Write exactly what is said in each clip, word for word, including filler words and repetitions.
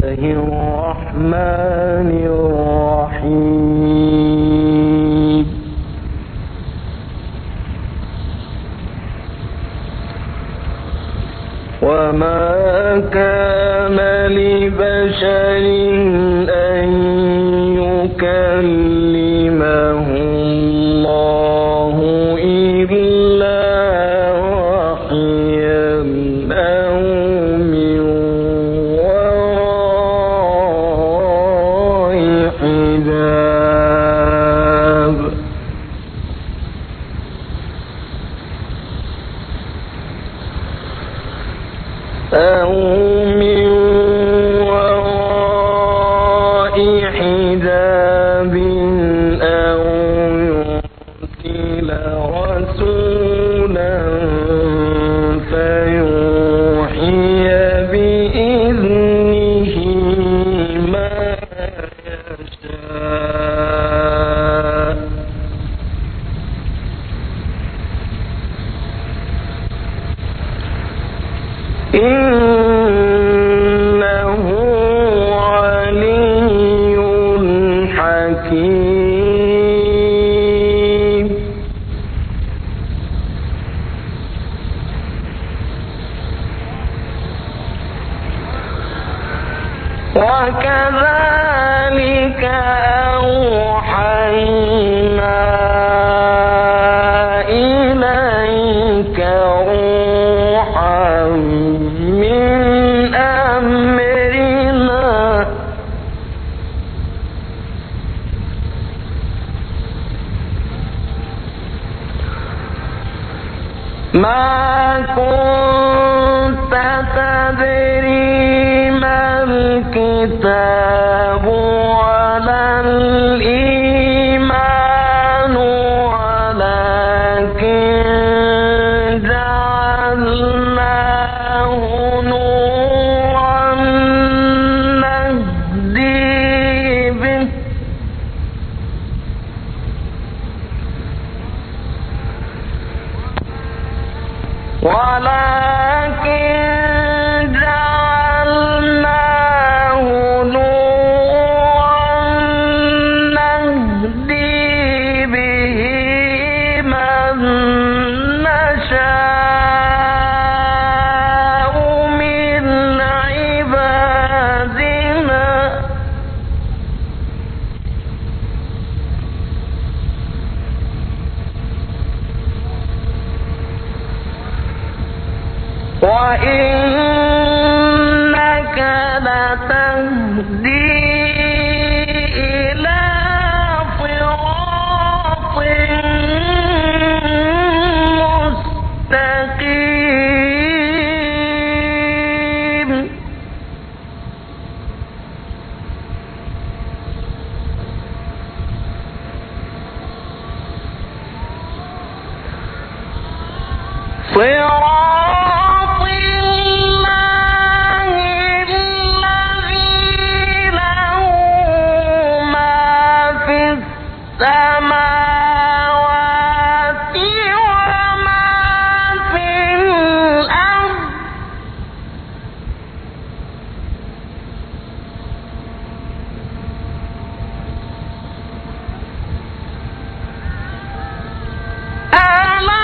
الرحمن الرحيم. وما كان لبشر أن يكلمه الله إلا وحيا أو من وراء حجاب. أو من وراء حجاب أو يرسل رسولا فيوحي بإذنه ما يشاء. إنه علي حكيم. وكذلك أوحينا إليك روحا من أمرنا ما كنت تدري ما الكتاب ولا الإيمان ولكن جعلناه نورا نهدي به ولكن جعلناه نورا نهدي به من نشاء من عبادنا وإنك لتهدي إلى صراط مستقيم. صراط الله الذي له ما في السماوات وما في الأرض ألا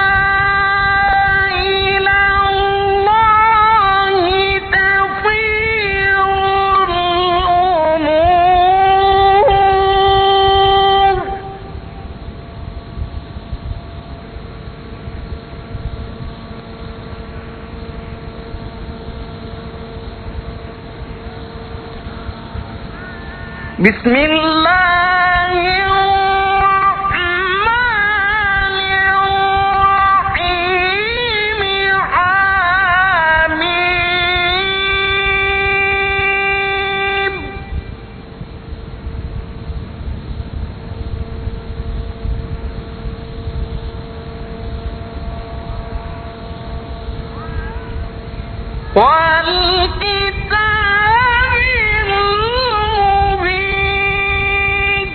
إلى الله تصير الأمور. بسم الله الرحمن الرحيم. حميم. والكتاب المبين.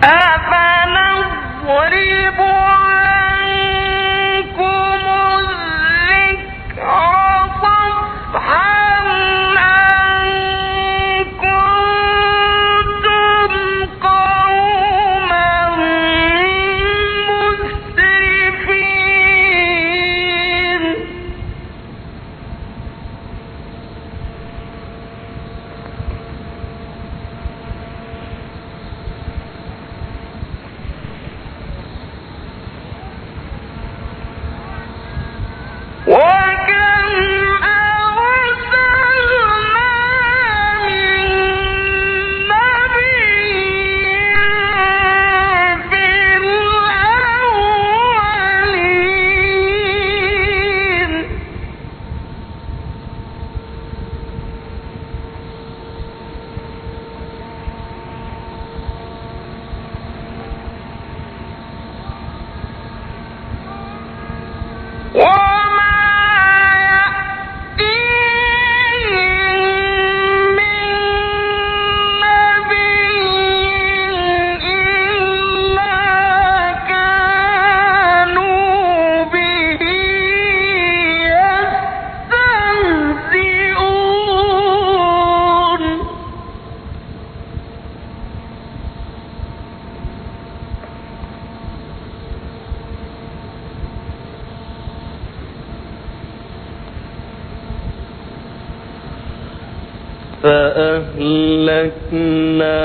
أفنضرب عنكم الذكر صفحا أن كنتم قوما مسرفين وكم أرسلنا من نبي في الأولين وما يأتيهم من نبي إلا كانوا به يستهزئون فأهلكنا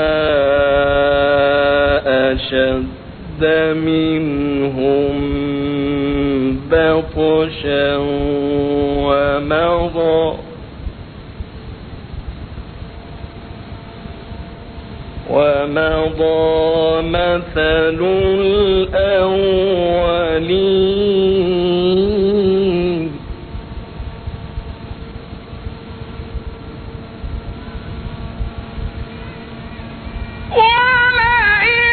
أشد منهم بطشا ومضى ومضى مثل الأولين ولئن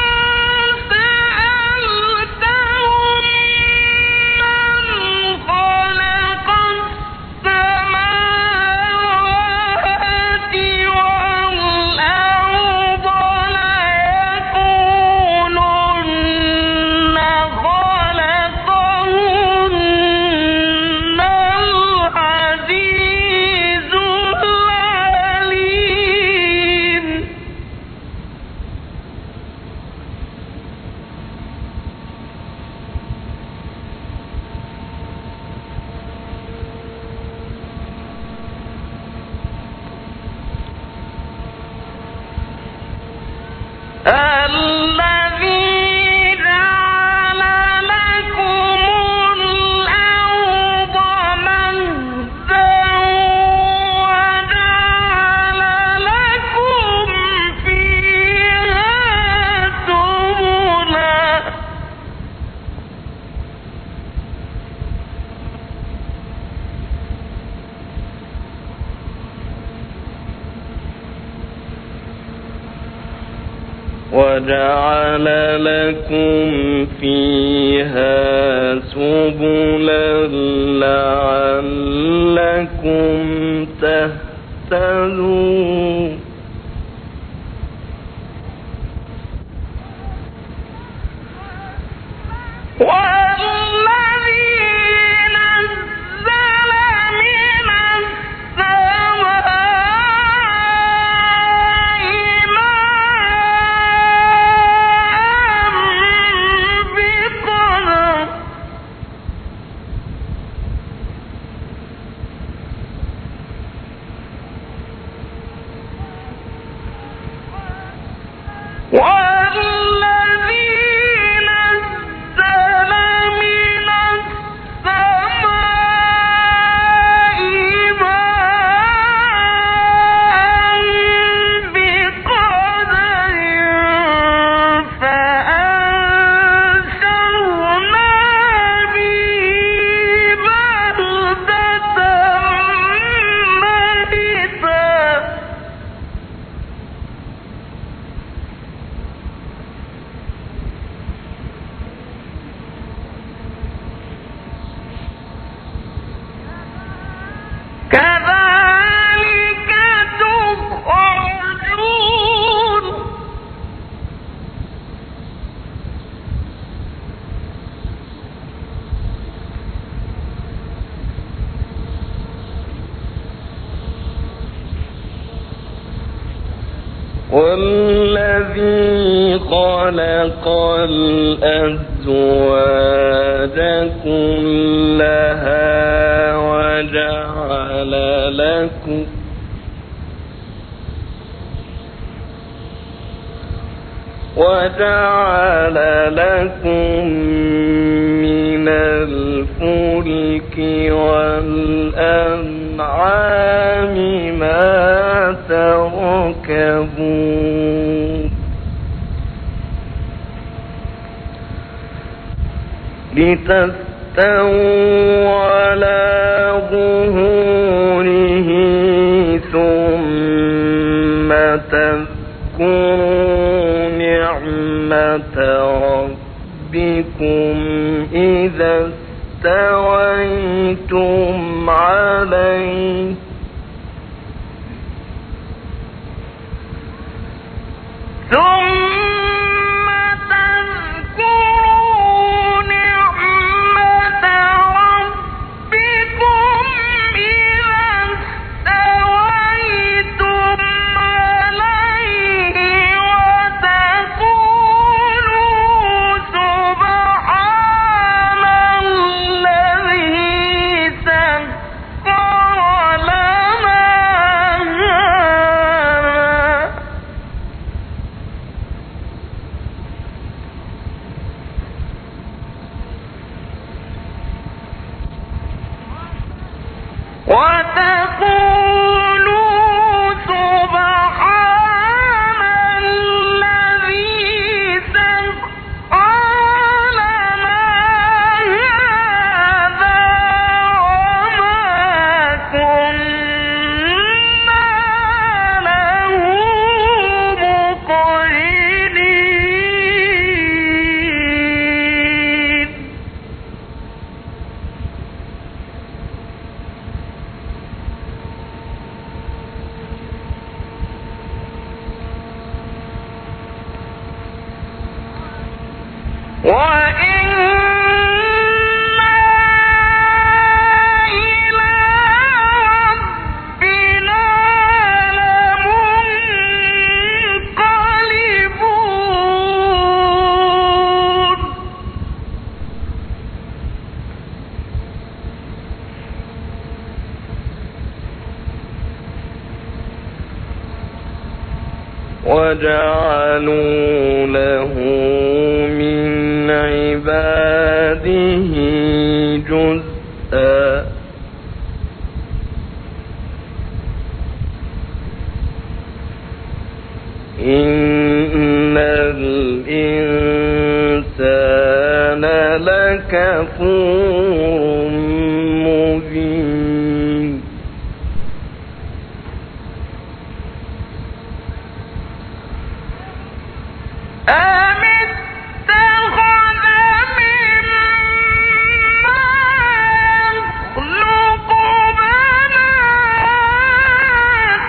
سألتهم من خلق السماوات والأرض ليقولن خلقهن العزيز العليم الذي جعل لكم الأرض مهدا وجعل لكم فيها سبلا وجعل لكم فيها سبلا لعلكم تهتدون والذي نزل من السماء ماء بقدر خلق الأزواج كلها وجعل لكم وجعل لكم من الفلك والأنعام ما تركبون لتستووا على ظهوره ثم تذكروا نعمة ربكم إذا استويتم عليه ثم تذكروا نعمة ربكم إذا استويتم عليه وتقولوا سبحان الذي سخر لنا وتقولوا سبحان الذي سخر لنا هذا وما كنا له مقرنين وإنا إلى ربنا لمنقلبون وجعلوا له من عباده جزءا إن الإنسان لكفور مبين أم اتخذ مما يخلق بنات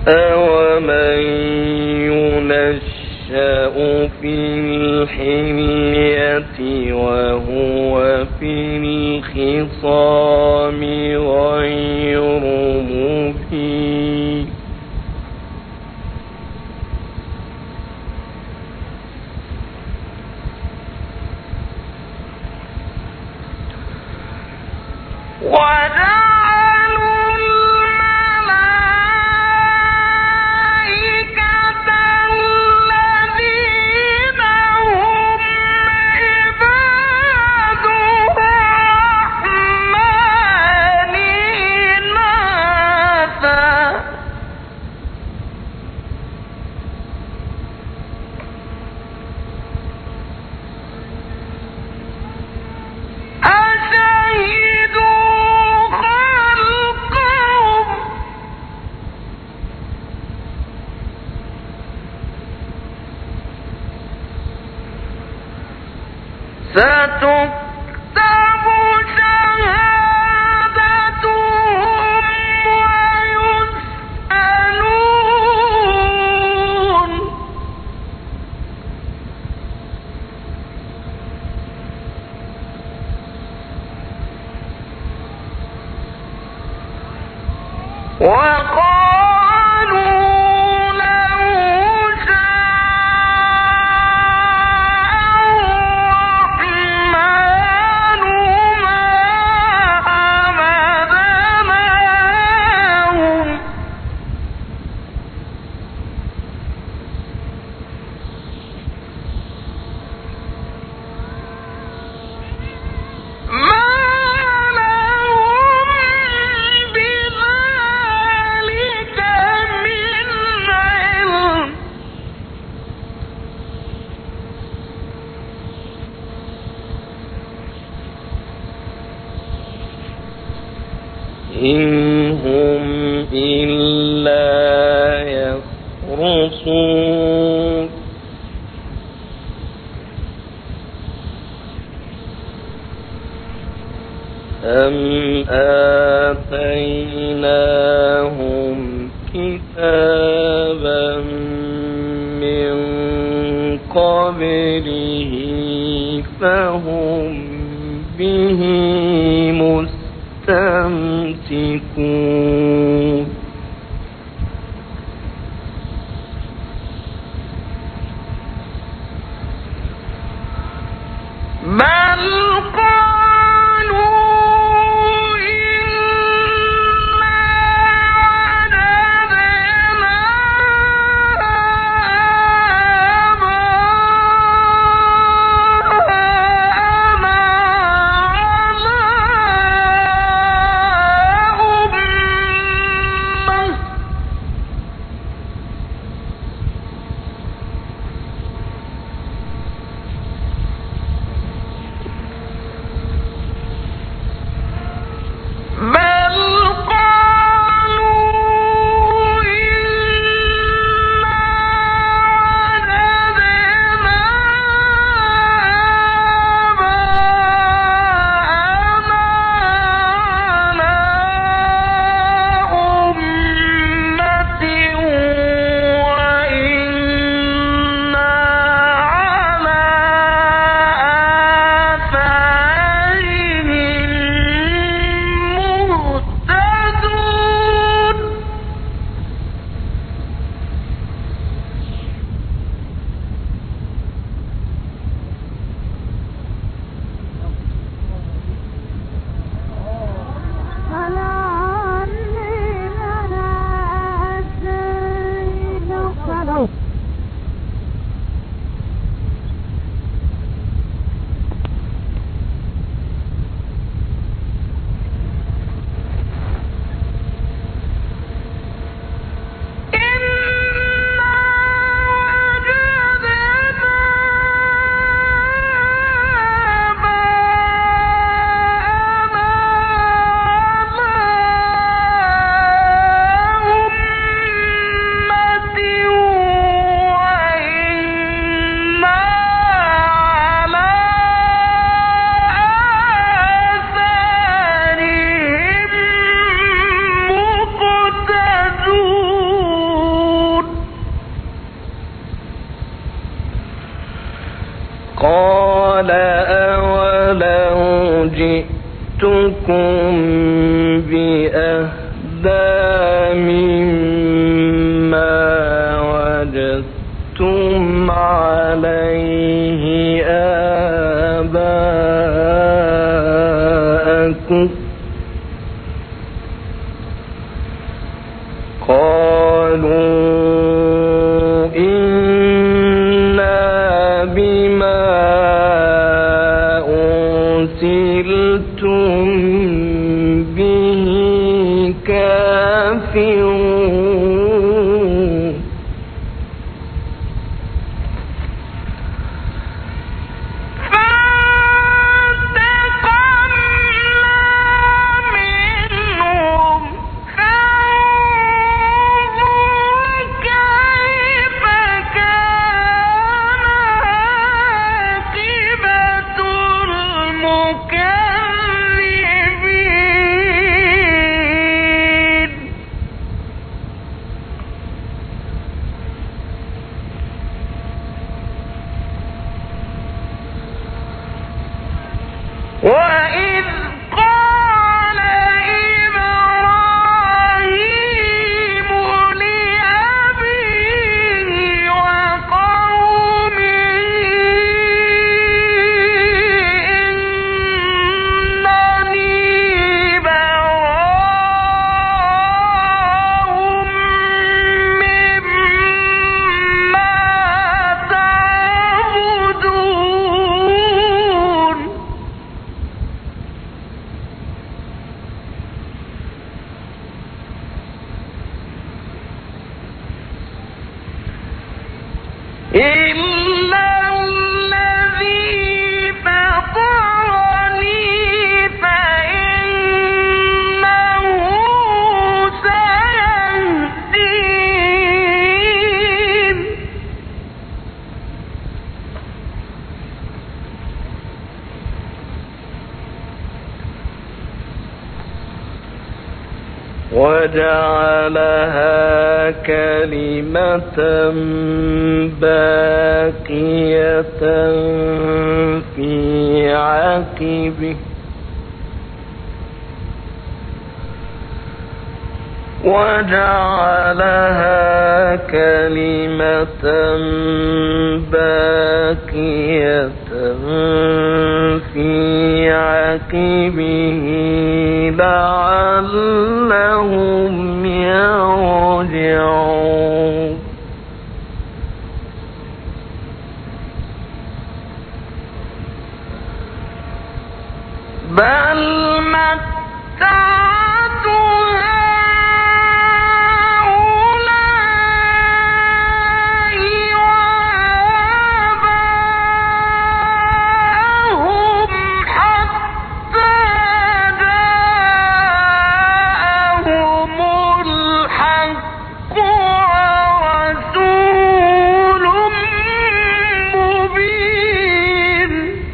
أومن ينشأ في الحلية وهو في الخصام غير مبين وجعلوا الملائكة الذين هم عباد الرحمن إناثا ستكتب شهادتهم ويسألون وقالوا لو إن هم إلا يخرصون أم آتيناهم كتابا من قبله فهم به مستمسكون بل قالوا إنا وجدنا آباءنا على أمة قال أولو جئتكم بأهدى مما وجدتم عليه آباءكم قالوا إنا بما أرسلتم به كافرون وَإِذْ قَالَ إِبْرَاهِيمُ لِأَبِيهِ وَقَوْمِهِ إِنَّنِي بَرَاءٌ مِّمَّا تَعْبُدُونَ إِلَّا الَّذِي فَطَرَنِي فَإِنَّهُ سَيَهْدِينِ وَجَعَلَهَا كَلِمَةً باقية في عقبه وجعلها كلمة باقية في عقبه لعلهم يرجعون بل متعت هؤلاء وآباءهم حتى جاءهم الحق ورسول مبين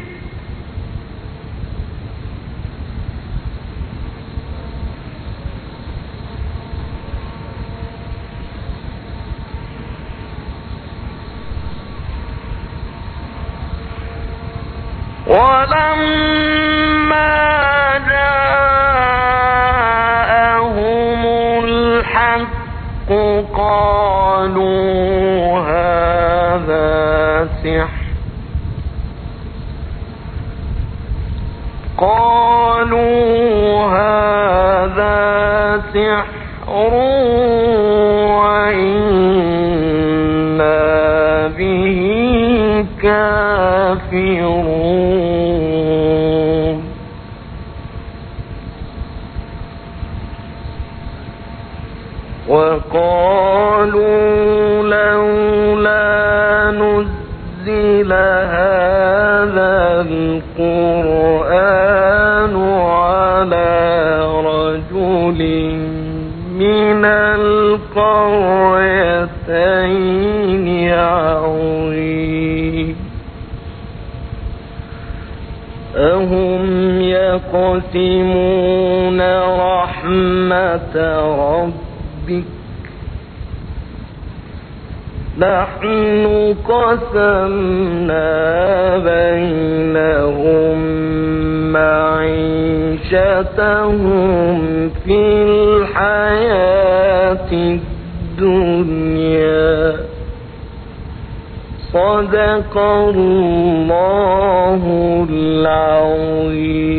ولما جاءهم الحق قالوا هذا سحر قالوا هذا سحر وإنا به كافرون وقالوا لولا نزل هذا القرآن على رجل من القريتين عظيم أهم يقسمون رحمة ربك نحن قسمنا بينهم معيشتهم في الحياة الدنيا صدق الله العظيم.